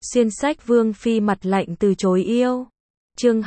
Xuyên sách Vương Phi mặt lạnh từ chối yêu. Chương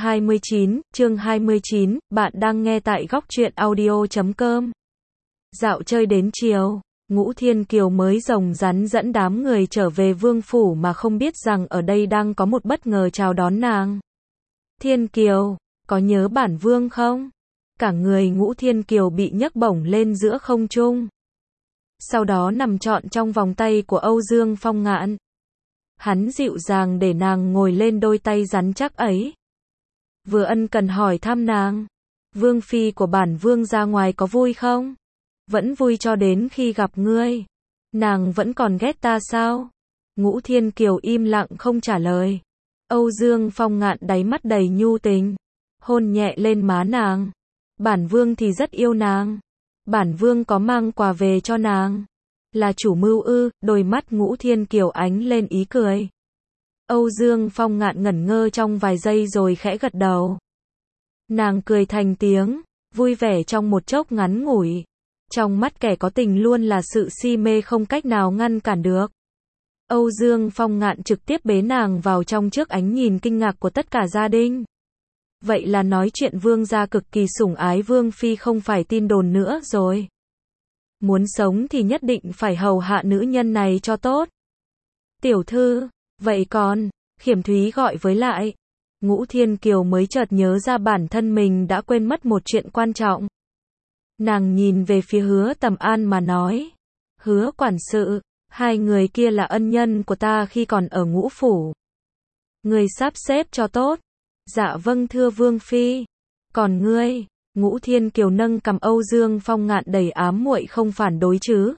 29, bạn đang nghe tại góc truyện audio.com. Dạo chơi đến chiều, Ngũ Thiên Kiều mới rồng rắn dẫn đám người trở về vương phủ mà không biết rằng ở đây đang có một bất ngờ chào đón nàng. Thiên Kiều, có nhớ bản vương không? Cả người Ngũ Thiên Kiều bị nhấc bổng lên giữa không trung. Sau đó nằm trọn trong vòng tay của Âu Dương Phong Ngạn. Hắn dịu dàng để nàng ngồi lên đôi tay rắn chắc ấy. Vừa ân cần hỏi thăm nàng. Vương phi của bản vương ra ngoài có vui không? Vẫn vui cho đến khi gặp ngươi. Nàng vẫn còn ghét ta sao? Ngũ Thiên Kiều im lặng không trả lời. Âu Dương Phong Ngạn đáy mắt đầy nhu tình. Hôn nhẹ lên má nàng. Bản vương thì rất yêu nàng. Bản vương có mang quà về cho nàng. Là chủ mưu ư? Đôi mắt Ngũ Thiên Kiều ánh lên ý cười. Âu Dương Phong Ngạn ngẩn ngơ trong vài giây rồi khẽ gật đầu. Nàng cười thành tiếng, vui vẻ trong một chốc ngắn ngủi. Trong mắt kẻ có tình luôn là sự si mê không cách nào ngăn cản được. Âu Dương Phong Ngạn trực tiếp bế nàng vào trong trước ánh nhìn kinh ngạc của tất cả gia đình. Vậy là nói chuyện vương gia cực kỳ sủng ái vương phi không phải tin đồn nữa rồi. Muốn sống thì nhất định phải hầu hạ nữ nhân này cho tốt. Tiểu thư, vậy còn, Khiểm Thúy gọi với lại. Ngũ Thiên Kiều mới chợt nhớ ra bản thân mình đã quên mất một chuyện quan trọng. Nàng nhìn về phía Hứa Tầm An mà nói. Hứa quản sự, hai người kia là ân nhân của ta khi còn ở Ngũ phủ. Người sắp xếp cho tốt. Dạ vâng thưa vương phi. Còn ngươi? Ngũ Thiên Kiều nâng cằm. Âu Dương Phong Ngạn đầy ám muội không phản đối chứ.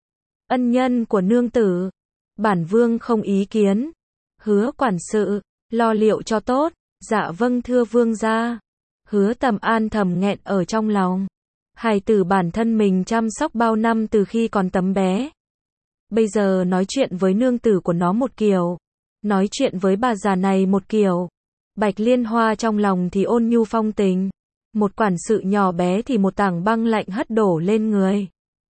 Ân nhân của nương tử. Bản vương không ý kiến. Hứa quản sự, lo liệu cho tốt. Dạ vâng thưa vương gia. Hứa Tầm An thầm nghẹn ở trong lòng. Hài tử bản thân mình chăm sóc bao năm từ khi còn tấm bé. Bây giờ nói chuyện với nương tử của nó một kiểu. Nói chuyện với bà già này một kiểu. Bạch Liên Hoa trong lòng thì ôn nhu phong tình. Một quản sự nhỏ bé thì một tảng băng lạnh hất đổ lên người.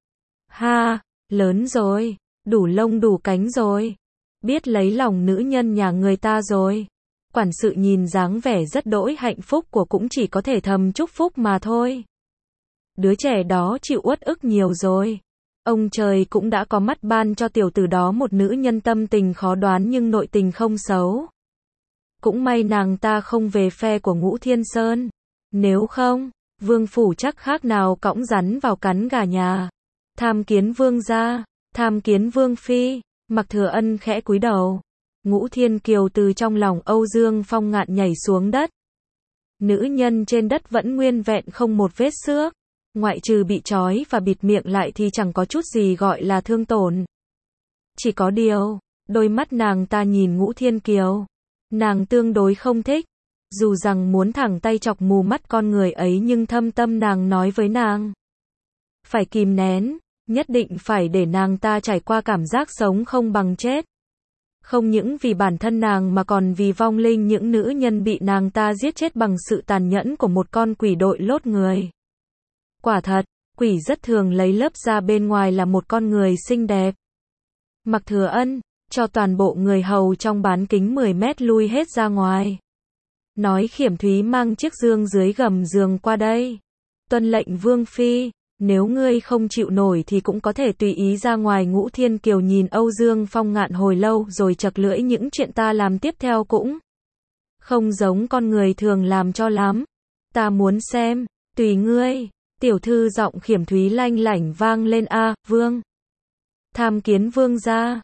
Ha, lớn rồi, đủ lông đủ cánh rồi. Biết lấy lòng nữ nhân nhà người ta rồi. Quản sự nhìn dáng vẻ rất đỗi hạnh phúc của cũng chỉ có thể thầm chúc phúc mà thôi. Đứa trẻ đó chịu uất ức nhiều rồi. Ông trời cũng đã có mắt ban cho tiểu tử đó một nữ nhân tâm tình khó đoán nhưng nội tình không xấu. Cũng may nàng ta không về phe của Ngũ Thiên Sơn. Nếu không, vương phủ chắc khác nào cõng rắn vào cắn gà nhà. Tham kiến vương gia, tham kiến vương phi. Mạc Thừa Ân khẽ cúi đầu. Ngũ Thiên Kiều từ trong lòng Âu Dương Phong Ngạn nhảy xuống đất. Nữ nhân trên đất vẫn nguyên vẹn không một vết xước. Ngoại trừ bị trói và bịt miệng lại thì chẳng có chút gì gọi là thương tổn. Chỉ có điều, đôi mắt nàng ta nhìn Ngũ Thiên Kiều. Nàng tương đối không thích. Dù rằng muốn thẳng tay chọc mù mắt con người ấy nhưng thâm tâm nàng nói với nàng. Phải kìm nén, nhất định phải để nàng ta trải qua cảm giác sống không bằng chết. Không những vì bản thân nàng mà còn vì vong linh những nữ nhân bị nàng ta giết chết bằng sự tàn nhẫn của một con quỷ đội lốt người. Quả thật, quỷ rất thường lấy lớp da bên ngoài là một con người xinh đẹp. Mạc Thừa Ân, cho toàn bộ người hầu trong bán kính 10 mét lui hết ra ngoài. Nói Khiểm Thúy mang chiếc dương dưới gầm giường qua đây. Tuân lệnh vương phi, nếu ngươi không chịu nổi thì cũng có thể tùy ý ra ngoài. Ngũ Thiên Kiều nhìn Âu Dương Phong Ngạn hồi lâu rồi chật lưỡi. Những chuyện ta làm tiếp theo cũng không giống con người thường làm cho lắm. Ta muốn xem, tùy ngươi. Tiểu thư giọng Khiểm Thúy lanh lảnh vang lên. A, vương. Tham kiến vương gia.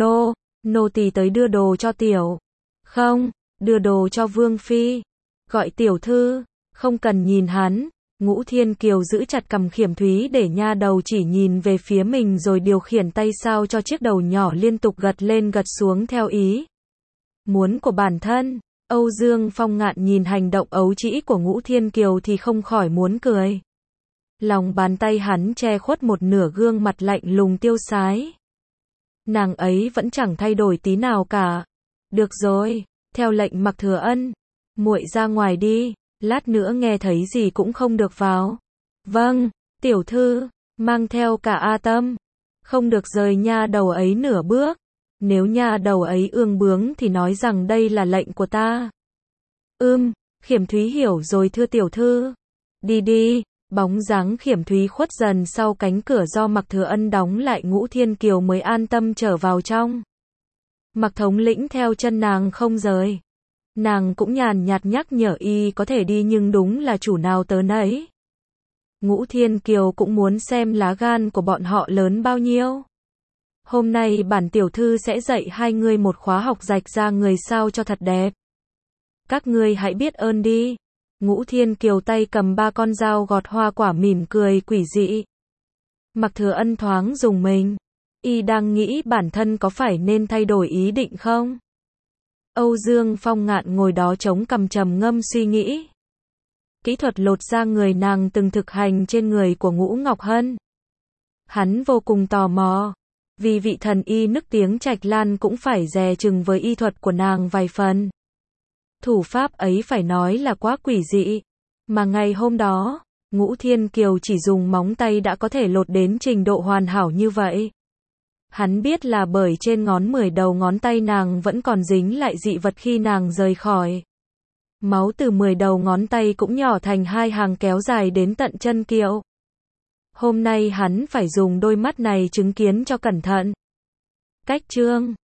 Nô tỳ tới đưa đồ cho tiểu. Không, đưa đồ cho vương phi. Gọi tiểu thư, không cần nhìn hắn. Ngũ Thiên Kiều giữ chặt cằm Khiểm Thúy để nha đầu chỉ nhìn về phía mình rồi điều khiển tay sao cho chiếc đầu nhỏ liên tục gật lên gật xuống theo ý muốn của bản thân. Âu Dương Phong Ngạn nhìn hành động ấu trĩ của Ngũ Thiên Kiều thì không khỏi muốn cười. Lòng bàn tay hắn che khuất một nửa gương mặt lạnh lùng tiêu sái. Nàng ấy vẫn chẳng thay đổi tí nào cả. Được rồi, theo lệnh Mạc Thừa Ân, muội ra ngoài đi, lát nữa nghe thấy gì cũng không được vào. Vâng, tiểu thư, mang theo cả A Tâm, không được rời nha đầu ấy nửa bước. Nếu nha đầu ấy ương bướng thì nói rằng đây là lệnh của ta. Khiểm Thúy hiểu rồi thưa tiểu thư. Đi đi. Bóng dáng Khiểm Thúy khuất dần sau cánh cửa do Mạc Thừa Ân đóng lại, Ngũ Thiên Kiều mới an tâm trở vào trong. Mạc thống lĩnh theo chân nàng không rời. Nàng cũng nhàn nhạt nhắc nhở y có thể đi nhưng đúng là chủ nào tớ nấy. Ngũ Thiên Kiều cũng muốn xem lá gan của bọn họ lớn bao nhiêu. Hôm nay bản tiểu thư sẽ dạy hai người một khóa học rạch da người sao cho thật đẹp. Các ngươi hãy biết ơn đi. Ngũ Thiên Kiều tay cầm 3 con dao gọt hoa quả mỉm cười quỷ dị. Mạc Thừa Ân thoáng rùng mình. Y đang nghĩ bản thân có phải nên thay đổi ý định không? Âu Dương Phong Ngạn ngồi đó chống cằm trầm ngâm suy nghĩ. Kỹ thuật lột da người nàng từng thực hành trên người của Ngũ Ngọc Hân. Hắn vô cùng tò mò. Vì vị thần y nức tiếng Trạch Lan cũng phải dè chừng với y thuật của nàng vài phần. Thủ pháp ấy phải nói là quá quỷ dị. Mà ngày hôm đó, Ngũ Thiên Kiều chỉ dùng móng tay đã có thể lột đến trình độ hoàn hảo như vậy. Hắn biết là bởi trên ngón 10 đầu ngón tay nàng vẫn còn dính lại dị vật khi nàng rời khỏi. Máu từ 10 đầu ngón tay cũng nhỏ thành 2 hàng kéo dài đến tận chân kiệu. Hôm nay hắn phải dùng đôi mắt này chứng kiến cho cẩn thận. Cách chương